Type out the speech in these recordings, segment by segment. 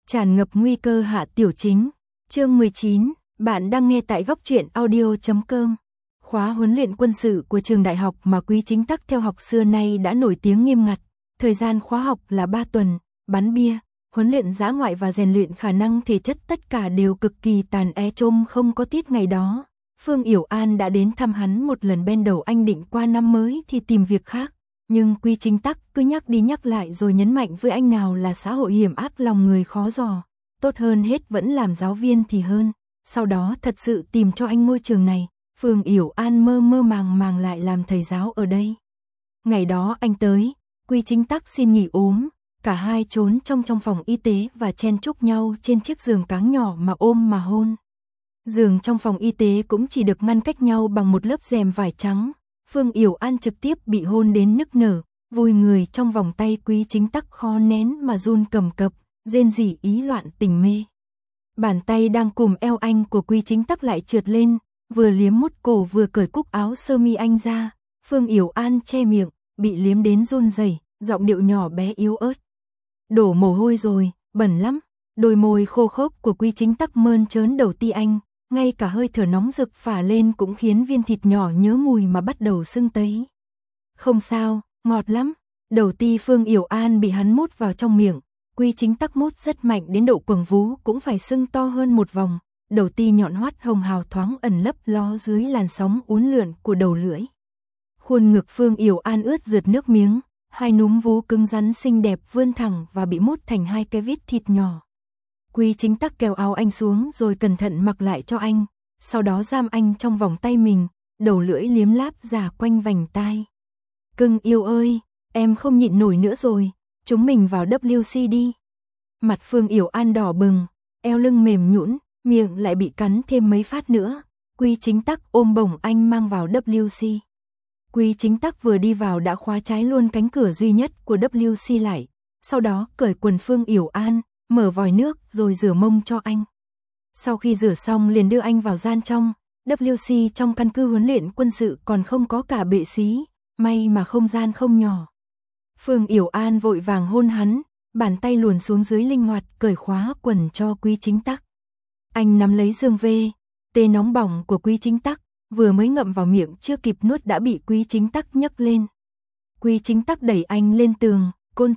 Tràn ngập nguy cơ hạ tiểu chính. Chương 19, bạn đang nghe tại góc truyện audio.com. Khóa huấn luyện quân sự của trường đại học mà Quý Chính Tắc theo học xưa nay đã nổi tiếng nghiêm ngặt. Thời gian khóa học là 3 tuần, bắn bia, huấn luyện dã ngoại và rèn luyện khả năng thể chất, tất cả đều cực kỳ tàn trôm không có tiết ngày đó. Phương Yểu An đã đến thăm hắn một lần, ban đầu anh định qua năm mới thì tìm việc khác. Nhưng Quý Chính Tắc cứ nhắc đi nhắc lại rồi nhấn mạnh với anh nào là xã hội hiểm ác, lòng người khó dò. Tốt hơn hết vẫn làm giáo viên thì hơn. Sau đó thật sự tìm cho anh ngôi trường này. Phương Yểu An mơ mơ màng màng lại làm thầy giáo ở đây. Ngày đó anh tới, Quý Chính Tắc xin nghỉ ốm. Cả hai trốn trong phòng y tế và chen chúc nhau trên chiếc giường cáng nhỏ mà ôm mà hôn. Giường trong phòng y tế cũng chỉ được ngăn cách nhau bằng một lớp rèm vải trắng. Phương Yểu An trực tiếp bị hôn đến nức nở, vùi người trong vòng tay Quý Chính Tắc khó nén mà run cầm cập, rên rỉ ý loạn tình mê. Bàn tay đang cùm eo anh của Quý Chính Tắc lại trượt lên, vừa liếm mút cổ vừa cởi cúc áo sơ mi anh ra. Phương Yểu An che miệng, bị liếm đến run rẩy, giọng điệu nhỏ bé yếu ớt. Đổ mồ hôi rồi, bẩn lắm. Đôi môi khô khốc của Quý Chính Tắc mơn trớn đầu ti anh, ngay cả hơi thở nóng rực phả lên cũng khiến viên thịt nhỏ nhớ mùi mà bắt đầu sưng tấy. Không sao, ngọt lắm. Đầu ti Phương Yểu An bị hắn mút vào trong miệng, Quý Chính Tắc mút rất mạnh đến độ quầng vú cũng phải sưng to hơn một vòng. Đầu ti nhọn hoắt hồng hào thoáng ẩn lấp ló dưới làn sóng uốn lượn của đầu lưỡi. Khuôn ngực Phương Yểu An ướt rượt nước miếng, hai núm vú cứng rắn xinh đẹp vươn thẳng và bị mút thành hai cái vít thịt nhỏ. Quý Chính Tắc kéo áo anh xuống rồi cẩn thận mặc lại cho anh, sau đó giam anh trong vòng tay mình, đầu lưỡi liếm láp giả quanh vành tai. Cưng yêu ơi, em không nhịn nổi nữa rồi, chúng mình vào WC đi. Mặt Phương Yểu An đỏ bừng, eo lưng mềm nhũn, miệng lại bị cắn thêm mấy phát nữa. Quý Chính Tắc ôm bổng anh mang vào WC. Quý Chính Tắc vừa đi vào đã khóa trái luôn cánh cửa duy nhất của WC lại, sau đó cởi quần Phương Yểu An, mở vòi nước rồi rửa mông cho anh. Sau khi rửa xong liền đưa anh vào gian trong. WC trong căn cứ huấn luyện quân sự còn không có cả bệ xí, may mà không gian không nhỏ. Phương Yểu An vội vàng hôn hắn, bàn tay luồn xuống dưới linh hoạt cởi khóa quần cho Quý Chính Tắc. Anh nắm lấy dương tê nóng bỏng của Quý Chính Tắc, vừa mới ngậm vào miệng chưa kịp nuốt đã bị Quý Chính Tắc nhấc lên. Quý Chính Tắc đẩy anh lên tường, côn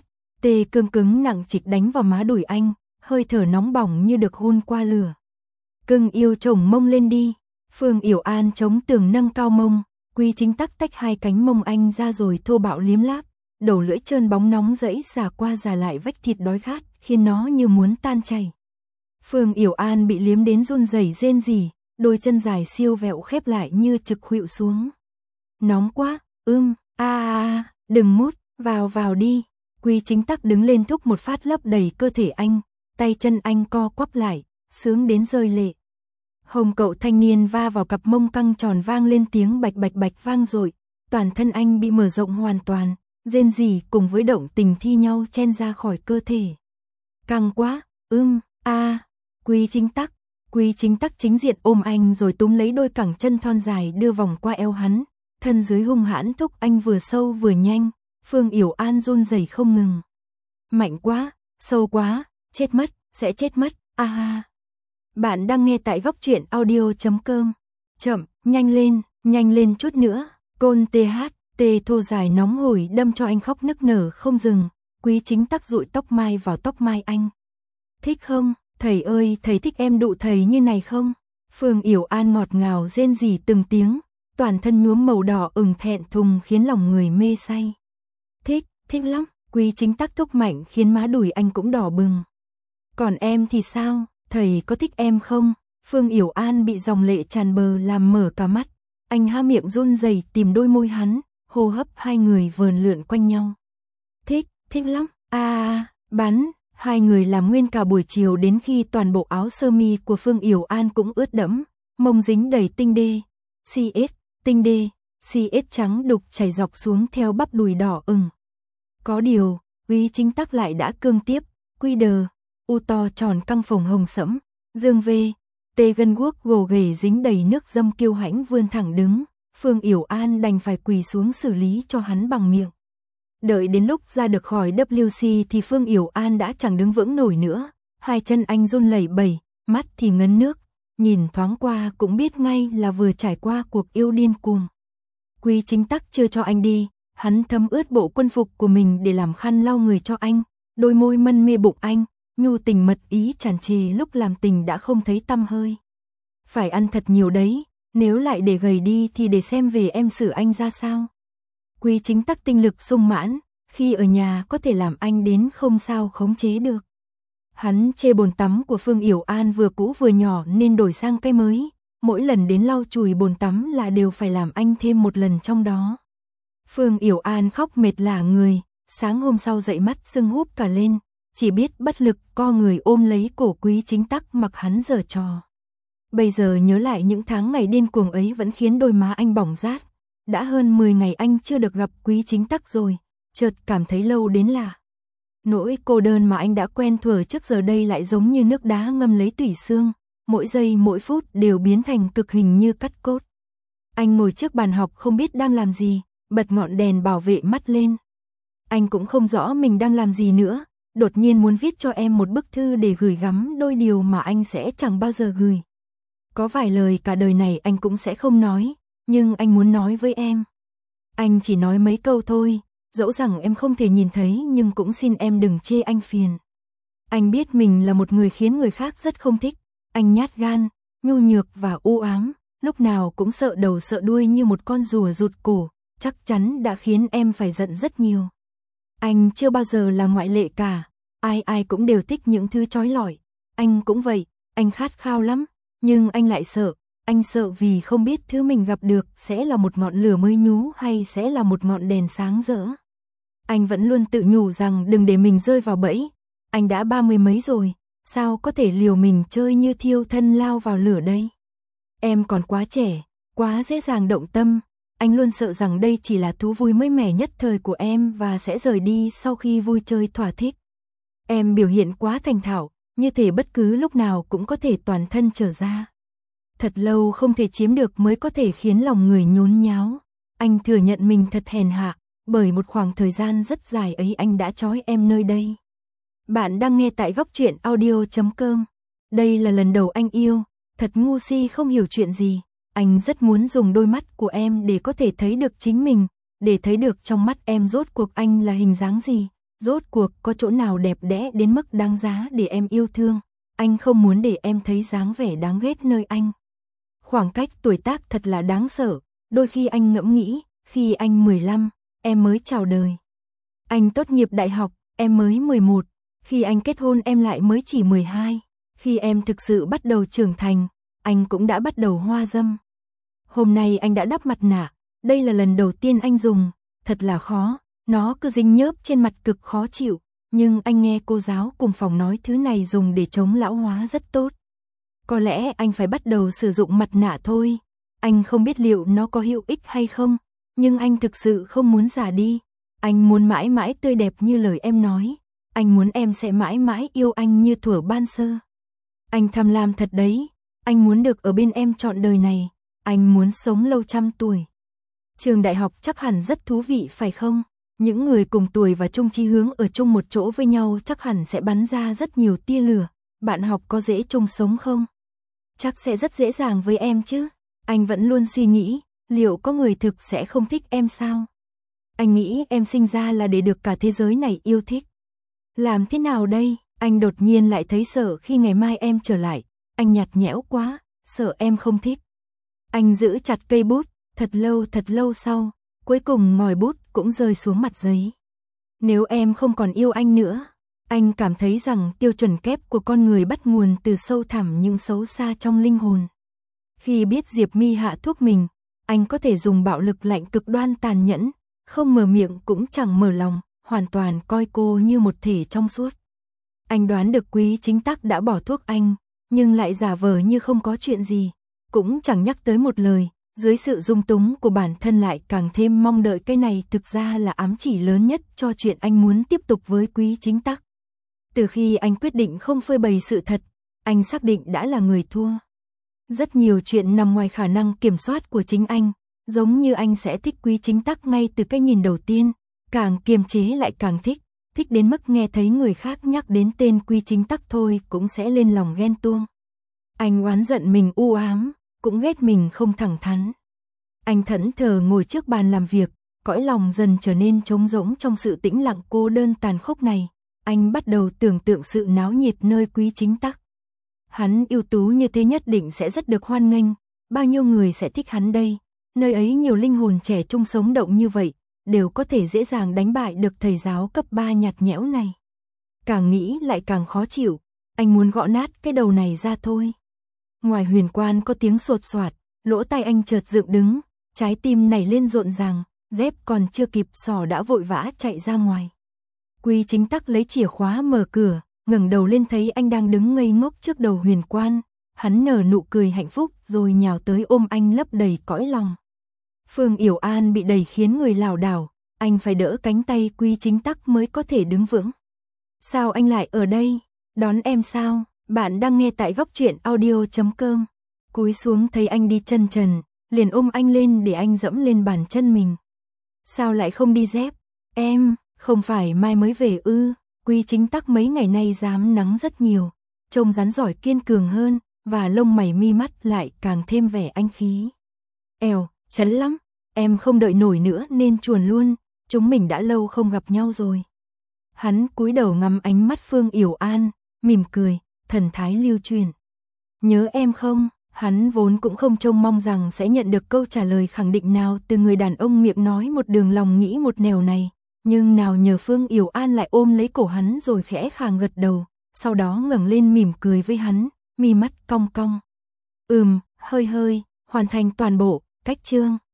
tê cứng nặng trịch đánh vào má đùi anh, hơi thở nóng bỏng như được hun qua lửa. Cưng yêu chồng mông lên đi. Phương Yểu An chống tường nâng cao mông, Quý Chính Tắc tách hai cánh mông anh ra rồi thô bạo liếm láp, đầu lưỡi trơn bóng nóng rẫy xả qua xả lại vách thịt đói khát, khiến nó như muốn tan chảy. Phương Yểu An bị liếm đến run rẩy rên rỉ, đôi chân dài siêu vẹo khép lại như trực khuỵu xuống. Nóng quá, đừng mút, vào đi. Quý Chính Tắc đứng lên thúc một phát lấp đầy cơ thể anh, tay chân anh co quắp lại, sướng đến rơi lệ. Hồng cậu thanh niên va vào cặp mông căng tròn vang lên tiếng bạch bạch bạch vang dội, toàn thân anh bị mở rộng hoàn toàn, rên rỉ cùng với động tình thi nhau chen ra khỏi cơ thể. Căng quá, Quý Chính Tắc chính diện ôm anh rồi túm lấy đôi cẳng chân thon dài đưa vòng qua eo hắn, thân dưới hung hãn thúc anh vừa sâu vừa nhanh. Phương Yểu An run rẩy không ngừng. Mạnh quá, sâu quá, chết mất, sẽ chết mất, Bạn đang nghe tại góc truyện audio.com. Chậm, nhanh lên chút nữa. Côn tê thô dài nóng hổi đâm cho anh khóc nức nở không dừng. Quý Chính Tắc dụi tóc mai vào tóc mai anh. Thích không? Thầy ơi, thầy thích em đụ thầy như này không? Phương Yểu An ngọt ngào rên rỉ từng tiếng, toàn thân nhuốm màu đỏ ửng thẹn thùng khiến lòng người mê say. Thích lắm. Quý Chính Tắc thúc mạnh khiến má đùi anh cũng đỏ bừng. Còn em thì sao, thầy có thích em không? Phương Yểu An bị dòng lệ tràn bờ làm mở cả mắt. Anh há miệng run rẩy tìm đôi môi hắn, hô hấp hai người vờn lượn quanh nhau. Thích lắm. Bắn. Hai người làm nguyên cả buổi chiều đến khi toàn bộ áo sơ mi của Phương Yểu An cũng ướt đẫm, mông dính đầy tinh đê, CS trắng đục chảy dọc xuống theo bắp đùi đỏ ửng. Có điều, Quý Chính Tắc lại đã cương tiếp, quy đờ, u to tròn căng phồng hồng sẫm, dương tê gân guốc gồ ghề dính đầy nước dâm kiêu hãnh vươn thẳng đứng, Phương Yểu An đành phải quỳ xuống xử lý cho hắn bằng miệng. Đợi đến lúc ra được khỏi WC thì Phương Yểu An đã chẳng đứng vững nổi nữa, hai chân anh run lẩy bẩy, mắt thì ngấn nước, nhìn thoáng qua cũng biết ngay là vừa trải qua cuộc yêu điên cuồng. Quý Chính Tắc chưa cho anh đi, hắn thấm ướt bộ quân phục của mình để làm khăn lau người cho anh, đôi môi mân mê bụng anh, nhu tình mật ý tràn trề lúc làm tình đã không thấy tăm hơi. Phải ăn thật nhiều đấy, nếu lại để gầy đi thì để xem về em xử anh ra sao. Quý Chính Tắc tinh lực sung mãn, khi ở nhà có thể làm anh đến không sao khống chế được. Hắn chê bồn tắm của Phương Yểu An vừa cũ vừa nhỏ nên đổi sang cái mới, mỗi lần đến lau chùi bồn tắm là đều phải làm anh thêm một lần trong đó. Phương Yểu An khóc mệt lả người, sáng hôm sau dậy mắt sưng húp cả lên, chỉ biết bất lực co người ôm lấy cổ Quý Chính Tắc mặc hắn giở trò. Bây giờ nhớ lại những tháng ngày điên cuồng ấy vẫn khiến đôi má anh bỏng rát. Đã hơn 10 ngày anh chưa được gặp Quý Chính Tắc rồi, chợt cảm thấy lâu đến lạ. Nỗi cô đơn mà anh đã quen thuở trước giờ đây lại giống như nước đá ngâm lấy tủy xương, mỗi giây mỗi phút đều biến thành cực hình như cắt cốt. Anh ngồi trước bàn học không biết đang làm gì, bật ngọn đèn bảo vệ mắt lên. Anh cũng không rõ mình đang làm gì nữa, đột nhiên muốn viết cho em một bức thư để gửi gắm đôi điều mà anh sẽ chẳng bao giờ gửi. Có vài lời cả đời này anh cũng sẽ không nói, nhưng anh muốn nói với em. Anh chỉ nói mấy câu thôi, dẫu rằng em không thể nhìn thấy nhưng cũng xin em đừng chê anh phiền. Anh biết mình là một người khiến người khác rất không thích, anh nhát gan, nhu nhược và u ám, lúc nào cũng sợ đầu sợ đuôi như một con rùa rụt cổ, chắc chắn đã khiến em phải giận rất nhiều. Anh chưa bao giờ là ngoại lệ cả, ai ai cũng đều thích những thứ chói lọi, anh cũng vậy, anh khát khao lắm, nhưng anh lại sợ. Anh sợ vì không biết thứ mình gặp được sẽ là một ngọn lửa mới nhú hay sẽ là một ngọn đèn sáng rỡ. Anh vẫn luôn tự nhủ rằng đừng để mình rơi vào bẫy. Anh đã 30 mấy rồi, sao có thể liều mình chơi như thiêu thân lao vào lửa đây? Em còn quá trẻ, quá dễ dàng động tâm. Anh luôn sợ rằng đây chỉ là thú vui mới mẻ nhất thời của em và sẽ rời đi sau khi vui chơi thỏa thích. Em biểu hiện quá thành thạo, như thể bất cứ lúc nào cũng có thể toàn thân trở ra. Thật lâu không thể chiếm được mới có thể khiến lòng người nhốn nháo. Anh thừa nhận mình thật hèn hạ, bởi một khoảng thời gian rất dài ấy anh đã trói em nơi đây. Bạn đang nghe tại Góc Truyện Audio.com. Đây là lần đầu anh yêu, thật ngu si không hiểu chuyện gì. Anh rất muốn dùng đôi mắt của em để có thể thấy được chính mình, để thấy được trong mắt em rốt cuộc anh là hình dáng gì, rốt cuộc có chỗ nào đẹp đẽ đến mức đáng giá để em yêu thương. Anh không muốn để em thấy dáng vẻ đáng ghét nơi anh. Khoảng cách tuổi tác thật là đáng sợ, đôi khi anh ngẫm nghĩ, khi anh 15, em mới chào đời. Anh tốt nghiệp đại học, em mới 11, khi anh kết hôn em lại mới chỉ 12, khi em thực sự bắt đầu trưởng thành, anh cũng đã bắt đầu hoa dâm. Hôm nay anh đã đắp mặt nạ, đây là lần đầu tiên anh dùng, thật là khó, nó cứ dính nhớp trên mặt cực khó chịu, nhưng anh nghe cô giáo cùng phòng nói thứ này dùng để chống lão hóa rất tốt. Có lẽ anh phải bắt đầu sử dụng mặt nạ thôi. Anh không biết liệu nó có hữu ích hay không, nhưng anh thực sự không muốn già đi. Anh muốn mãi mãi tươi đẹp như lời em nói. Anh muốn em sẽ mãi mãi yêu anh như thuở ban sơ. Anh tham lam thật đấy. Anh muốn được ở bên em trọn đời này. Anh muốn sống lâu trăm tuổi. Trường đại học chắc hẳn rất thú vị phải không? Những người cùng tuổi và chung chí hướng ở chung một chỗ với nhau chắc hẳn sẽ bắn ra rất nhiều tia lửa. Bạn học có dễ chung sống không? Chắc sẽ rất dễ dàng với em chứ. Anh vẫn luôn suy nghĩ, liệu có người thực sẽ không thích em sao? Anh nghĩ em sinh ra là để được cả thế giới này yêu thích. Làm thế nào đây? Anh đột nhiên lại thấy sợ khi ngày mai em trở lại. Anh nhạt nhẽo quá, sợ em không thích. Anh giữ chặt cây bút, thật lâu sau, cuối cùng ngòi bút cũng rơi xuống mặt giấy. Nếu em không còn yêu anh nữa, anh cảm thấy rằng tiêu chuẩn kép của con người bắt nguồn từ sâu thẳm nhưng xấu xa trong linh hồn. Khi biết Diệp My hạ thuốc mình, anh có thể dùng bạo lực lạnh cực đoan tàn nhẫn, không mở miệng cũng chẳng mở lòng, hoàn toàn coi cô như một thể trong suốt. Anh đoán được Quý Chính Tắc đã bỏ thuốc anh, nhưng lại giả vờ như không có chuyện gì, cũng chẳng nhắc tới một lời, dưới sự dung túng của bản thân lại càng thêm mong đợi cái này thực ra là ám chỉ lớn nhất cho chuyện anh muốn tiếp tục với Quý Chính Tắc. Từ khi anh quyết định không phơi bày sự thật, anh xác định đã là người thua. Rất nhiều chuyện nằm ngoài khả năng kiểm soát của chính anh, giống như anh sẽ thích Quý Chính Tắc ngay từ cái nhìn đầu tiên, càng kiềm chế lại càng thích, thích đến mức nghe thấy người khác nhắc đến tên Quý Chính Tắc thôi cũng sẽ lên lòng ghen tuông. Anh oán giận mình u ám, cũng ghét mình không thẳng thắn. Anh thẫn thờ ngồi trước bàn làm việc, cõi lòng dần trở nên trống rỗng trong sự tĩnh lặng cô đơn tàn khốc này. Anh bắt đầu tưởng tượng sự náo nhiệt nơi Quý Chính Tắc. Hắn ưu tú như thế nhất định sẽ rất được hoan nghênh, bao nhiêu người sẽ thích hắn đây. Nơi ấy nhiều linh hồn trẻ trung sống động như vậy, đều có thể dễ dàng đánh bại được thầy giáo cấp 3 nhạt nhẽo này. Càng nghĩ lại càng khó chịu, anh muốn gõ nát cái đầu này ra thôi. Ngoài huyền quan có tiếng sột soạt, lỗ tai anh chợt dựng đứng, trái tim nảy lên rộn ràng, dép còn chưa kịp xỏ đã vội vã chạy ra ngoài. Quý Chính Tắc lấy chìa khóa mở cửa, ngẩng đầu lên thấy anh đang đứng ngây ngốc trước đầu huyền quan, hắn nở nụ cười hạnh phúc rồi nhào tới ôm anh lấp đầy cõi lòng. Phương Yểu An bị đẩy khiến người lảo đảo, anh phải đỡ cánh tay Quý Chính Tắc mới có thể đứng vững. Sao anh lại ở đây? Đón em sao? Bạn đang nghe tại góc truyện audio.com. Cúi xuống thấy anh đi chân trần, liền ôm anh lên để anh dẫm lên bàn chân mình. Sao lại không đi dép? Em, không phải mai mới về ư? Quý Chính Tắc mấy ngày nay dám nắng rất nhiều, trông rắn giỏi kiên cường hơn, và lông mày mi mắt lại càng thêm vẻ anh khí. Èo, chấn lắm, em không đợi nổi nữa nên chuồn luôn, chúng mình đã lâu không gặp nhau rồi. Hắn cúi đầu ngắm ánh mắt Phương Yểu An, mỉm cười, thần thái lưu truyền. Nhớ em không? Hắn vốn cũng không trông mong rằng sẽ nhận được câu trả lời khẳng định nào từ người đàn ông miệng nói một đường lòng nghĩ một nẻo này, nhưng nào nhờ Phương Yểu An lại ôm lấy cổ hắn rồi khẽ khàng gật đầu, sau đó ngẩng lên mỉm cười với hắn, mi mắt cong cong. Hơi hơi, hoàn thành toàn bộ, cách chương.